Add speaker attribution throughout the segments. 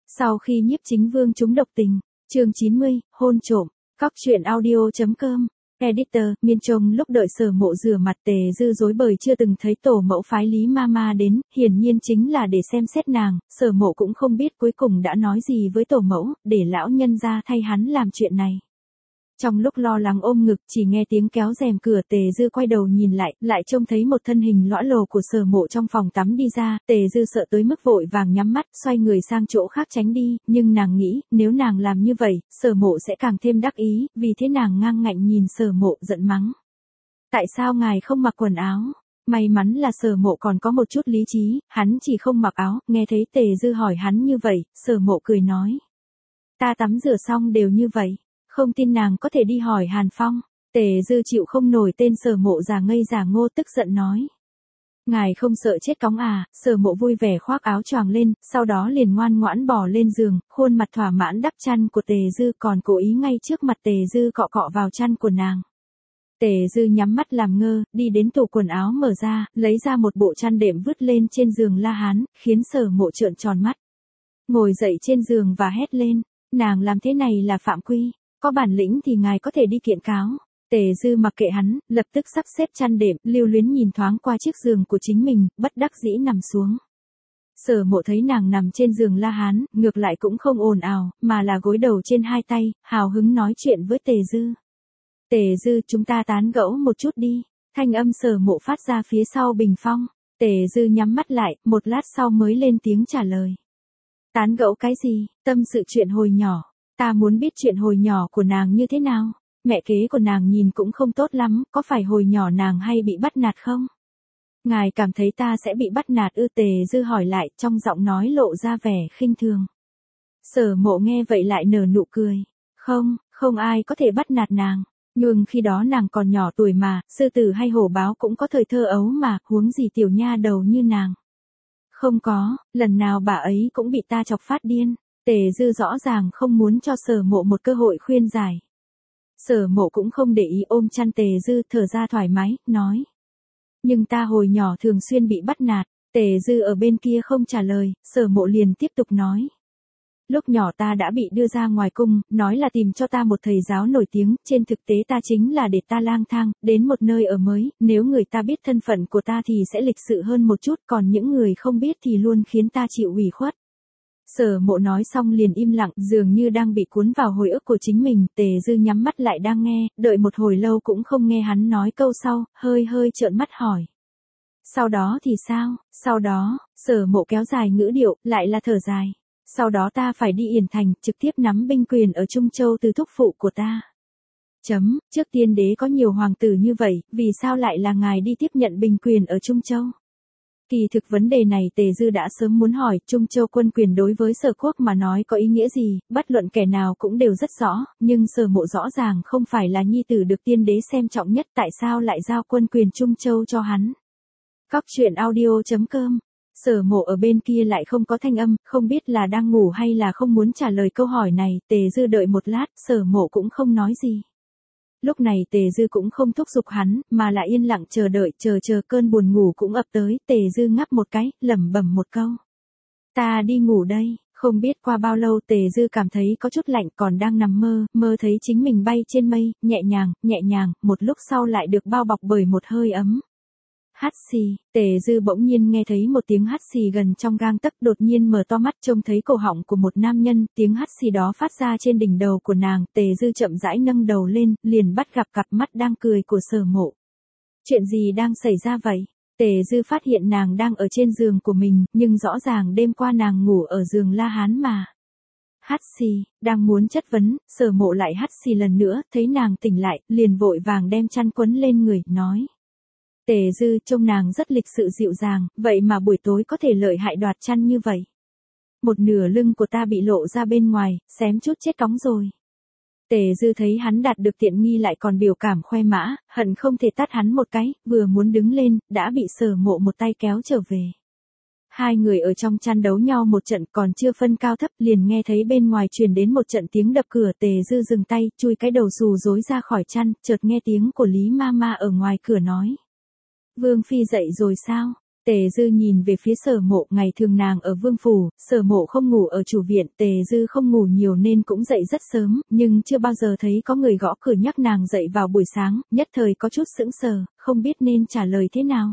Speaker 1: Sau khi Nhiếp Chính Vương trúng độc tình, chương 90, hôn trộm, Cóc truyện audio.com, editor, Miên Trông lúc đợi Sở Mộ rửa mặt Tề Dư rối bời chưa từng thấy tổ mẫu phái Lý Mama đến, hiển nhiên chính là để xem xét nàng, Sở Mộ cũng không biết cuối cùng đã nói gì với tổ mẫu, để lão nhân ra thay hắn làm chuyện này. Trong lúc lo lắng ôm ngực chỉ nghe tiếng kéo rèm cửa Tề Dư quay đầu nhìn lại trông thấy một thân hình lõa lồ của Sở Mộ trong phòng tắm đi ra, Tề Dư sợ tới mức vội vàng nhắm mắt, xoay người sang chỗ khác tránh đi, nhưng nàng nghĩ, nếu nàng làm như vậy, Sở Mộ sẽ càng thêm đắc ý, vì thế nàng ngang ngạnh nhìn Sở Mộ giận mắng. Tại sao ngài không mặc quần áo? May mắn là Sở Mộ còn có một chút lý trí, hắn chỉ không mặc áo, nghe thấy Tề Dư hỏi hắn như vậy, Sở Mộ cười nói. Ta tắm rửa xong đều như vậy. Không tin nàng có thể đi hỏi Hàn Phong. Tề Dư chịu không nổi tên Sở Mộ già ngây già ngô tức giận nói. Ngài không sợ chết cóng à? Sở Mộ vui vẻ khoác áo choàng lên, sau đó liền ngoan ngoãn bò lên giường, khuôn mặt thỏa mãn đắp chăn của Tề Dư còn cố ý ngay trước mặt Tề Dư cọ cọ vào chăn của nàng. Tề Dư nhắm mắt làm ngơ, đi đến tủ quần áo mở ra, lấy ra một bộ chăn đệm vứt lên trên giường La Hán, khiến Sở Mộ trợn tròn mắt. Ngồi dậy trên giường và hét lên, nàng làm thế này là phạm quy. Có bản lĩnh thì ngài có thể đi kiện cáo. Tề Dư mặc kệ hắn, lập tức sắp xếp chăn đệm, lưu luyến nhìn thoáng qua chiếc giường của chính mình, bất đắc dĩ nằm xuống. Sở Mộ thấy nàng nằm trên giường La Hán, ngược lại cũng không ồn ào, mà là gối đầu trên hai tay, hào hứng nói chuyện với Tề Dư. Tề Dư, chúng ta tán gẫu một chút đi. Thanh âm Sở Mộ phát ra phía sau bình phong. Tề Dư nhắm mắt lại, một lát sau mới lên tiếng trả lời. Tán gẫu cái gì? Tâm sự chuyện hồi nhỏ. Ta muốn biết chuyện hồi nhỏ của nàng như thế nào. Mẹ kế của nàng nhìn cũng không tốt lắm, có phải hồi nhỏ nàng hay bị bắt nạt không? Ngài cảm thấy ta sẽ bị bắt nạt ư? Tề Dư hỏi lại, trong giọng nói lộ ra vẻ khinh thường. Sở Mộ nghe vậy lại nở nụ cười. Không ai có thể bắt nạt nàng. Nhưng khi đó nàng còn nhỏ tuổi mà, sư tử hay hổ báo cũng có thời thơ ấu mà, huống gì tiểu nha đầu như nàng. Không có, lần nào bà ấy cũng bị ta chọc phát điên. Tề Dư rõ ràng không muốn cho Sở Mộ một cơ hội khuyên giải. Sở Mộ cũng không để ý ôm chăn Tề Dư thở ra thoải mái, nói. Nhưng ta hồi nhỏ thường xuyên bị bắt nạt. Tề Dư ở bên kia không trả lời, Sở Mộ liền tiếp tục nói. Lúc nhỏ ta đã bị đưa ra ngoài cung, nói là tìm cho ta một thầy giáo nổi tiếng, trên thực tế ta chính là để ta lang thang, đến một nơi ở mới, nếu người ta biết thân phận của ta thì sẽ lịch sự hơn một chút, còn những người không biết thì luôn khiến ta chịu ủy khuất. Sở Mộ nói xong liền im lặng, dường như đang bị cuốn vào hồi ức của chính mình, Tề Dư nhắm mắt lại đang nghe, đợi một hồi lâu cũng không nghe hắn nói câu sau, hơi trợn mắt hỏi. Sau đó thì sao? Sau đó, Sở Mộ kéo dài ngữ điệu, lại là thở dài. Sau đó ta phải đi Yển Thành, trực tiếp nắm binh quyền ở Trung Châu từ thúc phụ của ta. Trước tiên đế có nhiều hoàng tử như vậy, vì sao lại là ngài đi tiếp nhận binh quyền ở Trung Châu? Kỳ thực vấn đề này Tề Dư đã sớm muốn hỏi, Trung Châu quân quyền đối với Sở Quốc mà nói có ý nghĩa gì, bất luận kẻ nào cũng đều rất rõ, nhưng Sở Mộ rõ ràng không phải là nhi tử được tiên đế xem trọng nhất, tại sao lại giao quân quyền Trung Châu cho hắn. Cóc truyện audio.com. Sở Mộ ở bên kia lại không có thanh âm, không biết là đang ngủ hay là không muốn trả lời câu hỏi này, Tề Dư đợi một lát, Sở Mộ cũng không nói gì. Lúc này Tề Dư cũng không thúc giục hắn, mà là yên lặng chờ đợi, chờ cơn buồn ngủ cũng ập tới, Tề Dư ngáp một cái, lẩm bẩm một câu. Ta đi ngủ đây. Không biết qua bao lâu Tề Dư cảm thấy có chút lạnh, còn đang nằm mơ thấy chính mình bay trên mây, nhẹ nhàng, một lúc sau lại được bao bọc bởi một hơi ấm. Hắt xì, Tề Dư bỗng nhiên nghe thấy một tiếng hắt xì gần trong gang tấc, đột nhiên mở to mắt trông thấy cổ họng của một nam nhân, tiếng hắt xì đó phát ra trên đỉnh đầu của nàng, Tề Dư chậm rãi nâng đầu lên, liền bắt gặp cặp mắt đang cười của Sở Mộ. Chuyện gì đang xảy ra vậy? Tề Dư phát hiện nàng đang ở trên giường của mình, nhưng rõ ràng đêm qua nàng ngủ ở giường La Hán mà. Hắt xì, đang muốn chất vấn, Sở Mộ lại hắt xì lần nữa, thấy nàng tỉnh lại, liền vội vàng đem chăn quấn lên người, nói. Tề Dư trông nàng rất lịch sự dịu dàng, vậy mà buổi tối có thể lợi hại đoạt chăn như vậy. Một nửa lưng của ta bị lộ ra bên ngoài, xém chút chết cóng rồi. Tề Dư thấy hắn đạt được tiện nghi lại còn biểu cảm khoe mã, hận không thể tát hắn một cái, vừa muốn đứng lên, đã bị Sở Mộ một tay kéo trở về. Hai người ở trong chăn đấu nhau một trận còn chưa phân cao thấp, liền nghe thấy bên ngoài truyền đến một trận tiếng đập cửa. Tề Dư dừng tay, chui cái đầu xù rối ra khỏi chăn, chợt nghe tiếng của Lý Mama ở ngoài cửa nói. Vương Phi dậy rồi sao? Tề Dư nhìn về phía Sở Mộ, ngày thường nàng ở vương phủ, Sở Mộ không ngủ ở chủ viện, Tề Dư không ngủ nhiều nên cũng dậy rất sớm, nhưng chưa bao giờ thấy có người gõ cửa nhắc nàng dậy vào buổi sáng, nhất thời có chút sững sờ, không biết nên trả lời thế nào.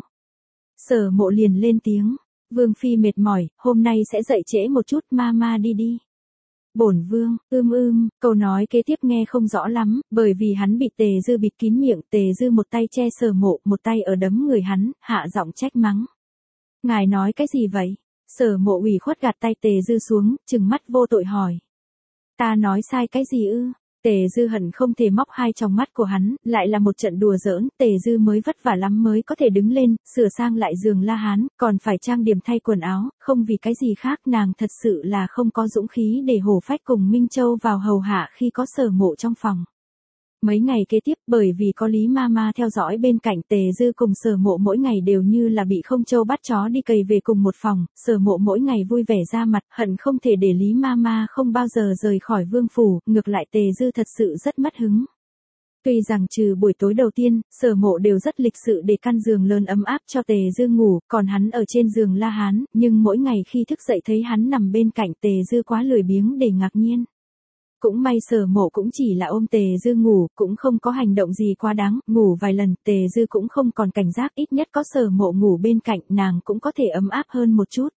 Speaker 1: Sở Mộ liền lên tiếng, Vương phi mệt mỏi, hôm nay sẽ dậy trễ một chút, mama đi đi. Bổn vương, câu nói kế tiếp nghe không rõ lắm, bởi vì hắn bị Tề Dư bịt kín miệng, Tề Dư một tay che Sở Mộ, một tay ở đấm người hắn, hạ giọng trách mắng. Ngài nói cái gì vậy? Sở Mộ ủy khuất gạt tay Tề Dư xuống, trừng mắt vô tội hỏi. Ta nói sai cái gì ư? Tề Dư hận không thể móc hai tròng mắt của hắn, lại là một trận đùa giỡn, Tề Dư mới vất vả lắm mới có thể đứng lên, sửa sang lại giường La Hán, còn phải trang điểm thay quần áo, không vì cái gì khác, nàng thật sự là không có dũng khí để Hổ Phách cùng Minh Châu vào hầu hạ khi có Sở Mộ trong phòng. Mấy ngày kế tiếp, bởi vì có Lý Mama theo dõi bên cạnh, Tề Dư cùng Sở Mộ mỗi ngày đều như là bị không trâu bắt chó đi cày về cùng một phòng, Sở Mộ mỗi ngày vui vẻ ra mặt, hận không thể để Lý Mama không bao giờ rời khỏi vương phủ, ngược lại Tề Dư thật sự rất mất hứng. Tuy rằng trừ buổi tối đầu tiên, Sở Mộ đều rất lịch sự để căn giường lớn ấm áp cho Tề Dư ngủ, còn hắn ở trên giường La Hán, nhưng mỗi ngày khi thức dậy thấy hắn nằm bên cạnh, Tề Dư quá lười biếng để ngạc nhiên. Cũng may Sở Mộ cũng chỉ là ôm Tề Dư ngủ, cũng không có hành động gì quá đáng, ngủ vài lần, Tề Dư cũng không còn cảnh giác, ít nhất có Sở Mộ ngủ bên cạnh, nàng cũng có thể ấm áp hơn một chút.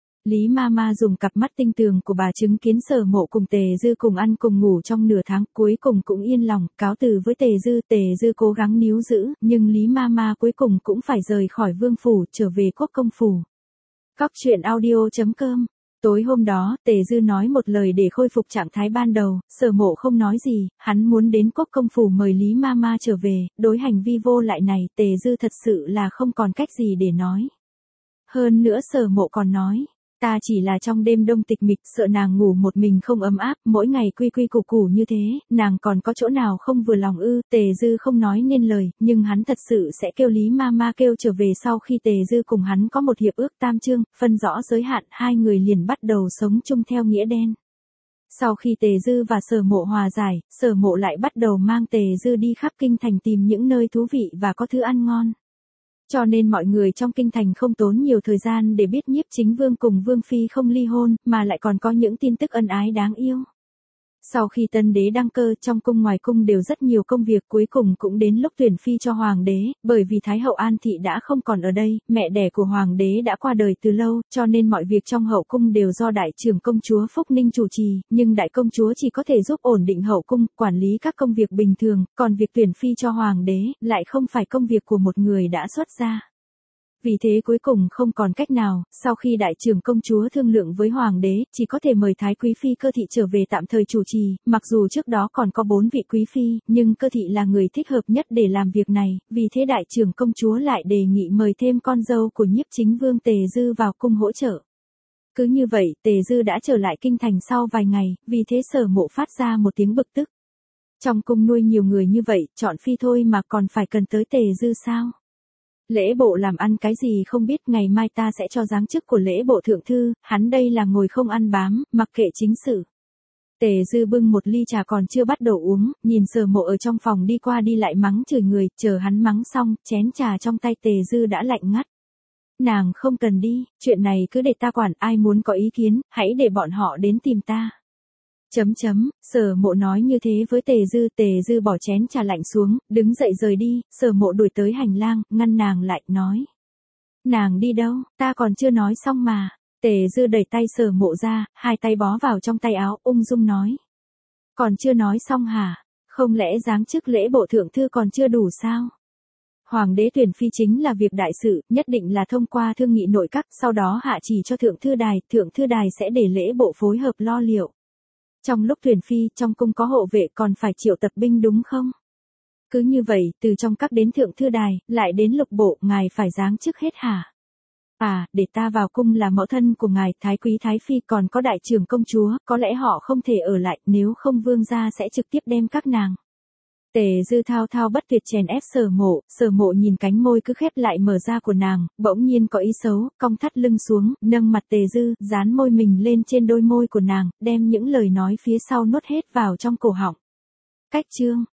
Speaker 1: Lý Mama dùng cặp mắt tinh tường của bà chứng kiến Sở Mộ cùng Tề Dư cùng ăn cùng ngủ trong nửa tháng, cuối cùng cũng yên lòng, cáo từ với Tề Dư cố gắng níu giữ, nhưng Lý Mama cuối cùng cũng phải rời khỏi vương phủ, trở về Quốc công phủ. Cóc truyện audio.com. Tối hôm đó, Tề Dư nói một lời để khôi phục trạng thái ban đầu, Sở Mộ không nói gì, hắn muốn đến Quốc công phủ mời Lý Mama trở về, đối hành vi vô lại này, Tề Dư thật sự là không còn cách gì để nói. Hơn nữa Sở Mộ còn nói, ta chỉ là trong đêm đông tịch mịch, sợ nàng ngủ một mình không ấm áp, mỗi ngày quy quy củ củ như thế, nàng còn có chỗ nào không vừa lòng ư? Tề Dư không nói nên lời, nhưng hắn thật sự sẽ kêu Lý Mama kêu trở về. Sau khi Tề Dư cùng hắn có một hiệp ước tam chương, phân rõ giới hạn, hai người liền bắt đầu sống chung theo nghĩa đen. Sau khi Tề Dư và Sở Mộ hòa giải, Sở Mộ lại bắt đầu mang Tề Dư đi khắp kinh thành tìm những nơi thú vị và có thứ ăn ngon. Cho nên mọi người trong kinh thành không tốn nhiều thời gian để biết Nhiếp Chính Vương cùng Vương Phi không ly hôn, mà lại còn có những tin tức ân ái đáng yêu. Sau khi tân đế đăng cơ, trong cung ngoài cung đều rất nhiều công việc, cuối cùng cũng đến lúc tuyển phi cho hoàng đế, bởi vì Thái hậu An Thị đã không còn ở đây, mẹ đẻ của hoàng đế đã qua đời từ lâu, cho nên mọi việc trong hậu cung đều do đại trưởng công chúa Phúc Ninh chủ trì, nhưng đại công chúa chỉ có thể giúp ổn định hậu cung, quản lý các công việc bình thường, còn việc tuyển phi cho hoàng đế, lại không phải công việc của một người đã xuất gia. Vì thế cuối cùng không còn cách nào, sau khi đại trưởng công chúa thương lượng với hoàng đế, chỉ có thể mời Thái quý phi Cơ Thị trở về tạm thời chủ trì, mặc dù trước đó còn có 4 vị quý phi, nhưng Cơ Thị là người thích hợp nhất để làm việc này, vì thế đại trưởng công chúa lại đề nghị mời thêm con dâu của Nhiếp Chính Vương Tề Dư vào cung hỗ trợ. Cứ như vậy, Tề Dư đã trở lại kinh thành sau vài ngày, vì thế Sở Mộ phát ra một tiếng bực tức. Trong cung nuôi nhiều người như vậy, chọn phi thôi mà còn phải cần tới Tề Dư sao? Lễ bộ làm ăn cái gì không biết, ngày mai ta sẽ cho giáng chức của lễ bộ thượng thư, hắn đây là ngồi không ăn bám, mặc kệ chính sự. Tề Dư bưng một ly trà còn chưa bắt đầu uống, nhìn Sở Mộ ở trong phòng đi qua đi lại mắng chửi người, chờ hắn mắng xong, chén trà trong tay Tề Dư đã lạnh ngắt. Nàng không cần đi, chuyện này cứ để ta quản, ai muốn có ý kiến, hãy để bọn họ đến tìm ta. Sở Mộ nói như thế với Tề Dư bỏ chén trà lạnh xuống, đứng dậy rời đi, Sở Mộ đuổi tới hành lang, ngăn nàng lại, nói. Nàng đi đâu, ta còn chưa nói xong mà. Tề Dư đẩy tay Sở Mộ ra, hai tay bó vào trong tay áo, ung dung nói. Còn chưa nói xong hả, không lẽ giáng chức lễ bộ thượng thư còn chưa đủ sao? Hoàng đế tuyển phi chính là việc đại sự, nhất định là thông qua thương nghị nội các, sau đó hạ chỉ cho thượng thư đài sẽ để lễ bộ phối hợp lo liệu. Trong lúc tuyển phi, trong cung có hộ vệ còn phải triệu tập binh đúng không? Cứ như vậy, từ trong các đến thượng thư đài, lại đến lục bộ, ngài phải giáng chức hết hả? À, để ta vào cung là mẫu thân của ngài, thái quý thái phi còn có đại trưởng công chúa, có lẽ họ không thể ở lại, nếu không vương gia sẽ trực tiếp đem các nàng. Tề Dư thao thao bất tuyệt chèn ép Sở Mộ nhìn cánh môi cứ khép lại mở ra của nàng, bỗng nhiên có ý xấu, cong thắt lưng xuống, nâng mặt Tề Dư, dán môi mình lên trên đôi môi của nàng, đem những lời nói phía sau nuốt hết vào trong cổ họng. Cách chương